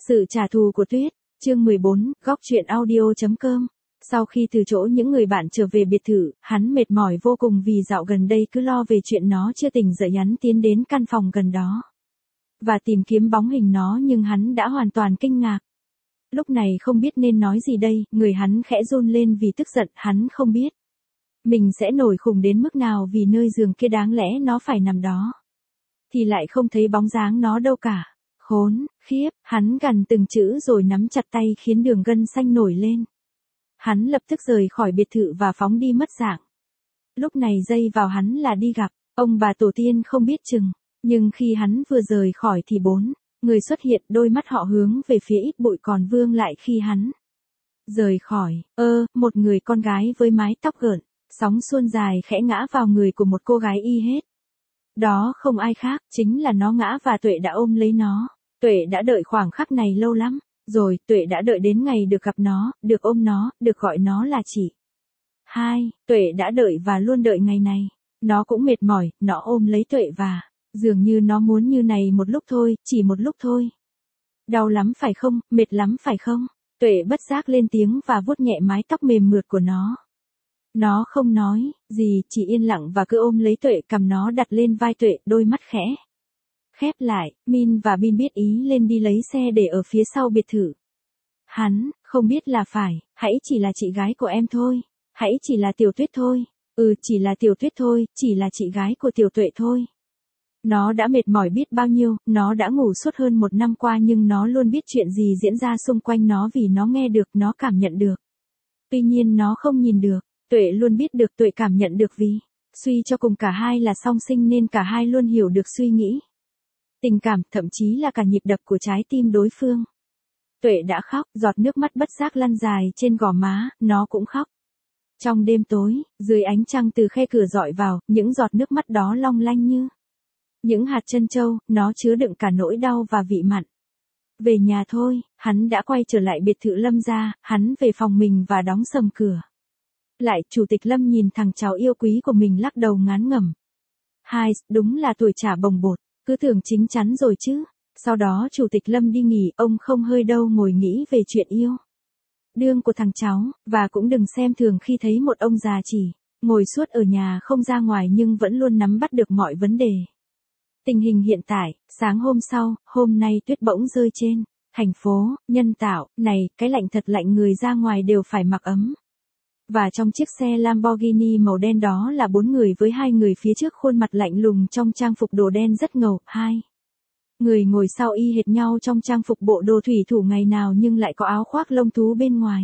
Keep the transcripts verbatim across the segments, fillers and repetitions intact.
Sự trả thù của Tuyết, chương mười bốn, góc truyện audio.com. Sau khi từ chỗ những người bạn trở về biệt thự, hắn mệt mỏi vô cùng vì dạo gần đây cứ lo về chuyện nó chưa tỉnh dậy. Hắn tiến đến căn phòng gần đó và tìm kiếm bóng hình nó, nhưng hắn đã hoàn toàn kinh ngạc. Lúc này không biết nên nói gì đây, người hắn khẽ run lên vì tức giận. Hắn không biết mình sẽ nổi khùng đến mức nào vì nơi giường kia đáng lẽ nó phải nằm đó thì lại không thấy bóng dáng nó đâu cả. Khốn, khiếp, hắn gằn từng chữ rồi nắm chặt tay khiến đường gân xanh nổi lên. Hắn lập tức rời khỏi biệt thự và phóng đi mất dạng. Lúc này dây vào hắn là đi gặp ông bà tổ tiên không biết chừng, nhưng khi hắn vừa rời khỏi thì bốn người xuất hiện, đôi mắt họ hướng về phía ít bụi còn vương lại khi hắn rời khỏi. Ơ, một người con gái với mái tóc gợn, sóng suôn dài khẽ ngã vào người của một cô gái y hết. Đó không ai khác, chính là nó ngã và Tuệ đã ôm lấy nó. Tuệ đã đợi khoảng khắc này lâu lắm rồi, Tuệ đã đợi đến ngày được gặp nó, được ôm nó, được gọi nó là chị. Hai, Tuệ đã đợi và luôn đợi ngày này. Nó cũng mệt mỏi, nó ôm lấy Tuệ và dường như nó muốn như này một lúc thôi, chỉ một lúc thôi. Đau lắm phải không, mệt lắm phải không? Tuệ bất giác lên tiếng và vuốt nhẹ mái tóc mềm mượt của nó. Nó không nói gì, chỉ yên lặng và cứ ôm lấy Tuệ, cầm nó đặt lên vai Tuệ, đôi mắt khẽ khép lại. Min và Bin biết ý lên đi lấy xe để ở phía sau biệt thự. Hắn không biết là phải, hãy chỉ là chị gái của em thôi, hãy chỉ là Tiểu Tuyết thôi, ừ chỉ là Tiểu Tuyết thôi, chỉ là chị gái của Tiểu Tuệ thôi. Nó đã mệt mỏi biết bao nhiêu, nó đã ngủ suốt hơn một năm qua nhưng nó luôn biết chuyện gì diễn ra xung quanh nó vì nó nghe được, nó cảm nhận được. Tuy nhiên nó không nhìn được. Tuệ luôn biết được, Tuệ cảm nhận được vì suy cho cùng cả hai là song sinh nên cả hai luôn hiểu được suy nghĩ, tình cảm, thậm chí là cả nhịp đập của trái tim đối phương. Tuệ đã khóc, giọt nước mắt bất giác lăn dài trên gò má, nó cũng khóc. Trong đêm tối, dưới ánh trăng từ khe cửa dọi vào, những giọt nước mắt đó long lanh như những hạt trân châu, nó chứa đựng cả nỗi đau và vị mặn. Về nhà thôi, hắn đã quay trở lại biệt thự Lâm gia, hắn về phòng mình và đóng sầm cửa lại. Chủ tịch Lâm nhìn thằng cháu yêu quý của mình lắc đầu ngán ngẩm. Hai, đúng là tuổi trả bồng bột, cứ tưởng chính chắn rồi chứ. Sau đó chủ tịch Lâm đi nghỉ, ông không hơi đâu ngồi nghĩ về chuyện yêu đương của thằng cháu, và cũng đừng xem thường khi thấy một ông già chỉ ngồi suốt ở nhà không ra ngoài nhưng vẫn luôn nắm bắt được mọi vấn đề. Tình hình hiện tại, sáng hôm sau, hôm nay tuyết bỗng rơi trên thành phố, nhân tạo, này, cái lạnh thật lạnh, người ra ngoài đều phải mặc ấm. Và trong chiếc xe Lamborghini màu đen đó là bốn người với hai người phía trước khuôn mặt lạnh lùng trong trang phục đồ đen rất ngầu, hai người ngồi sau y hệt nhau trong trang phục bộ đồ thủy thủ ngày nào nhưng lại có áo khoác lông thú bên ngoài.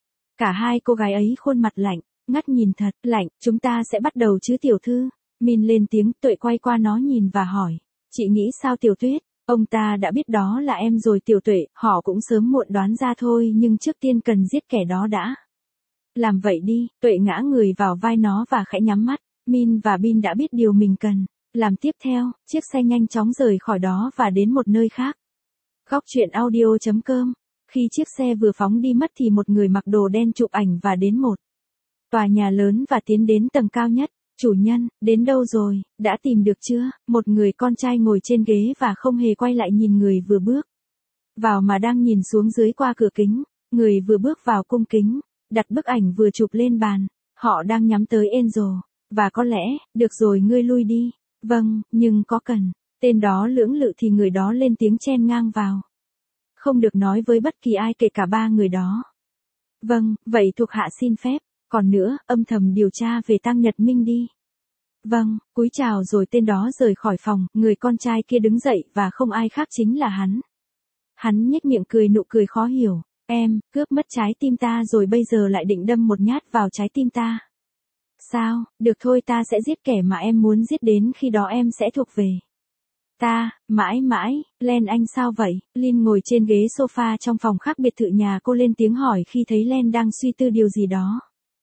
Cả hai cô gái ấy khuôn mặt lạnh, ngắt nhìn thật lạnh. Chúng ta sẽ bắt đầu chứ tiểu thư? Min lên tiếng. Tuệ quay qua nó nhìn và hỏi, chị nghĩ sao Tiểu Tuyết? Ông ta đã biết đó là em rồi Tiểu Tuệ, họ cũng sớm muộn đoán ra thôi nhưng trước tiên cần giết kẻ đó đã. Làm vậy đi. Tuệ ngã người vào vai nó và khẽ nhắm mắt. Min và Bin đã biết điều mình cần làm tiếp theo, chiếc xe nhanh chóng rời khỏi đó và đến một nơi khác. Góc truyện audio.com. Khi chiếc xe vừa phóng đi mất thì một người mặc đồ đen chụp ảnh và đến một tòa nhà lớn và tiến đến tầng cao nhất. Chủ nhân, đến đâu rồi, đã tìm được chưa? Một người con trai ngồi trên ghế và không hề quay lại nhìn người vừa bước vào mà đang nhìn xuống dưới qua cửa kính. Người vừa bước vào cung kính đặt bức ảnh vừa chụp lên bàn. Họ đang nhắm tới Angel. Và có lẽ, được rồi ngươi lui đi. Vâng, nhưng có cần. Tên đó lưỡng lự thì người đó lên tiếng chen ngang vào. Không được nói với bất kỳ ai kể cả ba người đó. Vâng, vậy thuộc hạ xin phép. Còn nữa, âm thầm điều tra về Tăng Nhật Minh đi. Vâng, cúi chào rồi tên đó rời khỏi phòng. Người con trai kia đứng dậy và không ai khác chính là hắn. Hắn nhếch miệng cười nụ cười khó hiểu. Em, cướp mất trái tim ta rồi bây giờ lại định đâm một nhát vào trái tim ta. Sao, được thôi, ta sẽ giết kẻ mà em muốn giết, đến khi đó em sẽ thuộc về ta, mãi mãi. Len, anh sao vậy? Lin ngồi trên ghế sofa trong phòng khác biệt thự nhà cô lên tiếng hỏi khi thấy Len đang suy tư điều gì đó.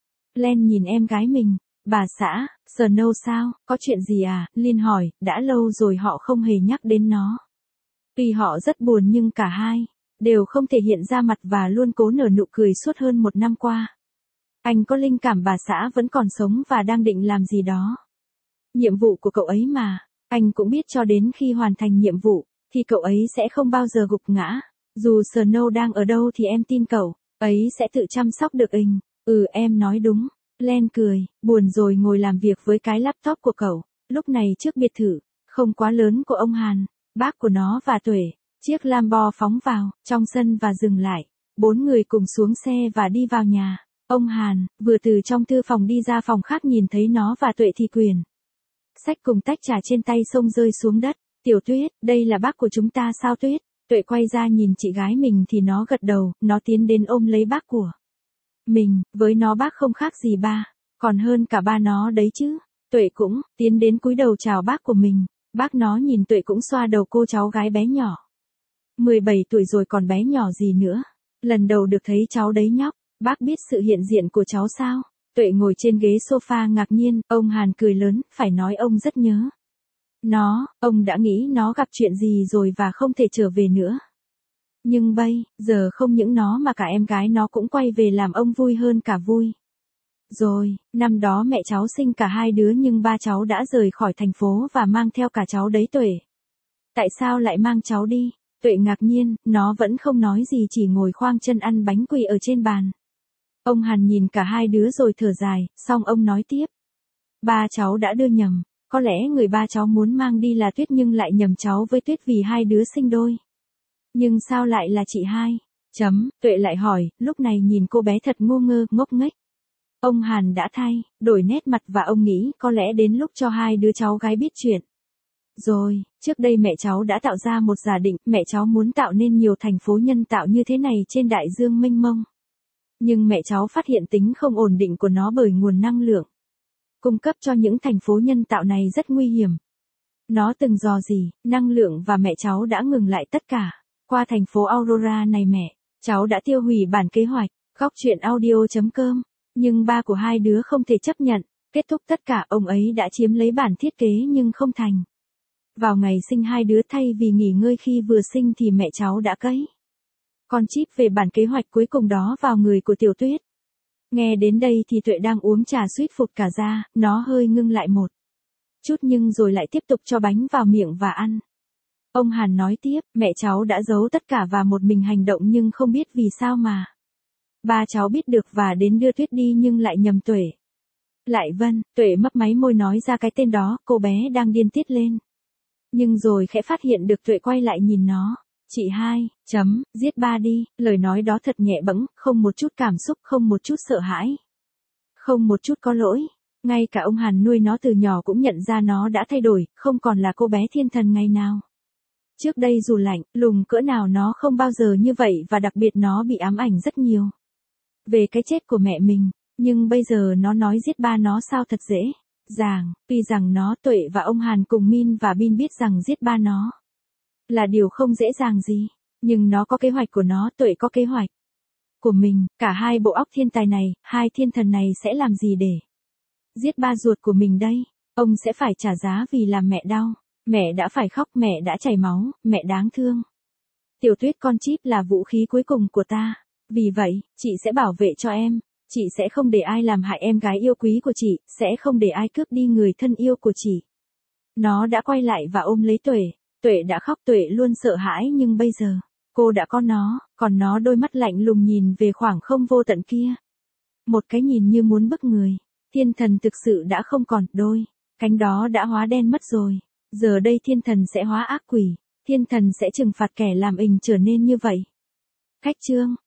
Len nhìn em gái mình. Bà xã, Snow sao, có chuyện gì à? Lin hỏi, đã lâu rồi họ không hề nhắc đến nó. Tuy họ rất buồn nhưng cả hai đều không thể hiện ra mặt và luôn cố nở nụ cười suốt hơn một năm qua. Anh có linh cảm bà xã vẫn còn sống và đang định làm gì đó. Nhiệm vụ của cậu ấy mà. Anh cũng biết cho đến khi hoàn thành nhiệm vụ, thì cậu ấy sẽ không bao giờ gục ngã. Dù Snow đang ở đâu thì em tin cậu ấy sẽ tự chăm sóc được Ình. Ừ em nói đúng. Len cười, buồn rồi ngồi làm việc với cái laptop của cậu. Lúc này trước biệt thự, không quá lớn của ông Hàn, bác của nó và Tuệ, chiếc Lambo phóng vào, trong sân và dừng lại. Bốn người cùng xuống xe và đi vào nhà. Ông Hàn, vừa từ trong thư phòng đi ra phòng khác nhìn thấy nó và Tuệ thì quyền. Sách cùng tách trà trên tay xông rơi xuống đất. Tiểu Tuyết, đây là bác của chúng ta sao Tuyết? Tuệ quay ra nhìn chị gái mình thì nó gật đầu, nó tiến đến ôm lấy bác của mình, với nó bác không khác gì ba, còn hơn cả ba nó đấy chứ. Tuệ cũng, tiến đến cúi đầu chào bác của mình, bác nó nhìn Tuệ cũng xoa đầu cô cháu gái bé nhỏ. mười bảy tuổi rồi còn bé nhỏ gì nữa, lần đầu được thấy cháu đấy nhóc, bác biết sự hiện diện của cháu sao? Tuệ ngồi trên ghế sofa ngạc nhiên, ông Hàn cười lớn, phải nói ông rất nhớ nó, ông đã nghĩ nó gặp chuyện gì rồi và không thể trở về nữa. Nhưng bây giờ không những nó mà cả em gái nó cũng quay về làm ông vui hơn cả vui. Rồi, năm đó mẹ cháu sinh cả hai đứa nhưng ba cháu đã rời khỏi thành phố và mang theo cả cháu đấy Tuệ. Tại sao lại mang cháu đi? Tuệ ngạc nhiên, nó vẫn không nói gì chỉ ngồi khoang chân ăn bánh quy ở trên bàn. Ông Hàn nhìn cả hai đứa rồi thở dài, xong ông nói tiếp. Ba cháu đã đưa nhầm, có lẽ người ba cháu muốn mang đi là Tuyết nhưng lại nhầm cháu với Tuyết vì hai đứa sinh đôi. Nhưng sao lại là chị hai? Chấm, Tuệ lại hỏi, lúc này nhìn cô bé thật ngu ngơ, ngốc nghếch. Ông Hàn đã thay, đổi nét mặt và ông nghĩ có lẽ đến lúc cho hai đứa cháu gái biết chuyện. Rồi, trước đây mẹ cháu đã tạo ra một giả định, mẹ cháu muốn tạo nên nhiều thành phố nhân tạo như thế này trên đại dương mênh mông. Nhưng mẹ cháu phát hiện tính không ổn định của nó bởi nguồn năng lượng cung cấp cho những thành phố nhân tạo này rất nguy hiểm. Nó từng dò dỉ, năng lượng và mẹ cháu đã ngừng lại tất cả. Qua thành phố Aurora này mẹ, cháu đã tiêu hủy bản kế hoạch, góc truyện audio chấm com. Nhưng ba của hai đứa không thể chấp nhận. Kết thúc tất cả ông ấy đã chiếm lấy bản thiết kế nhưng không thành. Vào ngày sinh hai đứa thay vì nghỉ ngơi khi vừa sinh thì mẹ cháu đã cấy con chip về bản kế hoạch cuối cùng đó vào người của Tiểu Tuyết. Nghe đến đây thì Tuệ đang uống trà suýt phụt cả ra, nó hơi ngưng lại một chút nhưng rồi lại tiếp tục cho bánh vào miệng và ăn. Ông Hàn nói tiếp, mẹ cháu đã giấu tất cả và một mình hành động nhưng không biết vì sao mà. Ba cháu biết được và đến đưa Tuyết đi nhưng lại nhầm Tuệ. Lại Vân, Tuệ mấp máy môi nói ra cái tên đó, cô bé đang điên tiết lên. Nhưng rồi khẽ phát hiện được Tuệ quay lại nhìn nó. Chị hai, chấm, giết ba đi, lời nói đó thật nhẹ bẫng, không một chút cảm xúc, không một chút sợ hãi. Không một chút có lỗi. Ngay cả ông Hàn nuôi nó từ nhỏ cũng nhận ra nó đã thay đổi, không còn là cô bé thiên thần ngày nào. Trước đây dù lạnh, lùng cỡ nào nó không bao giờ như vậy và đặc biệt nó bị ám ảnh rất nhiều. Về cái chết của mẹ mình, nhưng bây giờ nó nói giết ba nó sao thật dễ dàng, tuy rằng nó Tuệ và ông Hàn cùng Min và Bin biết rằng giết ba nó là điều không dễ dàng gì, nhưng nó có kế hoạch của nó, Tuệ có kế hoạch của mình, cả hai bộ óc thiên tài này, hai thiên thần này sẽ làm gì để giết ba ruột của mình đây? Ông sẽ phải trả giá vì làm mẹ đau, mẹ đã phải khóc, mẹ đã chảy máu, mẹ đáng thương. Tiểu Tuyết con chip là vũ khí cuối cùng của ta, vì vậy, chị sẽ bảo vệ cho em, chị sẽ không để ai làm hại em gái yêu quý của chị, sẽ không để ai cướp đi người thân yêu của chị. Nó đã quay lại và ôm lấy Tuệ. Tuệ đã khóc, Tuệ luôn sợ hãi nhưng bây giờ, cô đã có nó, còn nó đôi mắt lạnh lùng nhìn về khoảng không vô tận kia. Một cái nhìn như muốn bức người. Thiên thần thực sự đã không còn, đôi cánh đó đã hóa đen mất rồi. Giờ đây thiên thần sẽ hóa ác quỷ, thiên thần sẽ trừng phạt kẻ làm Ình trở nên như vậy. Khách chương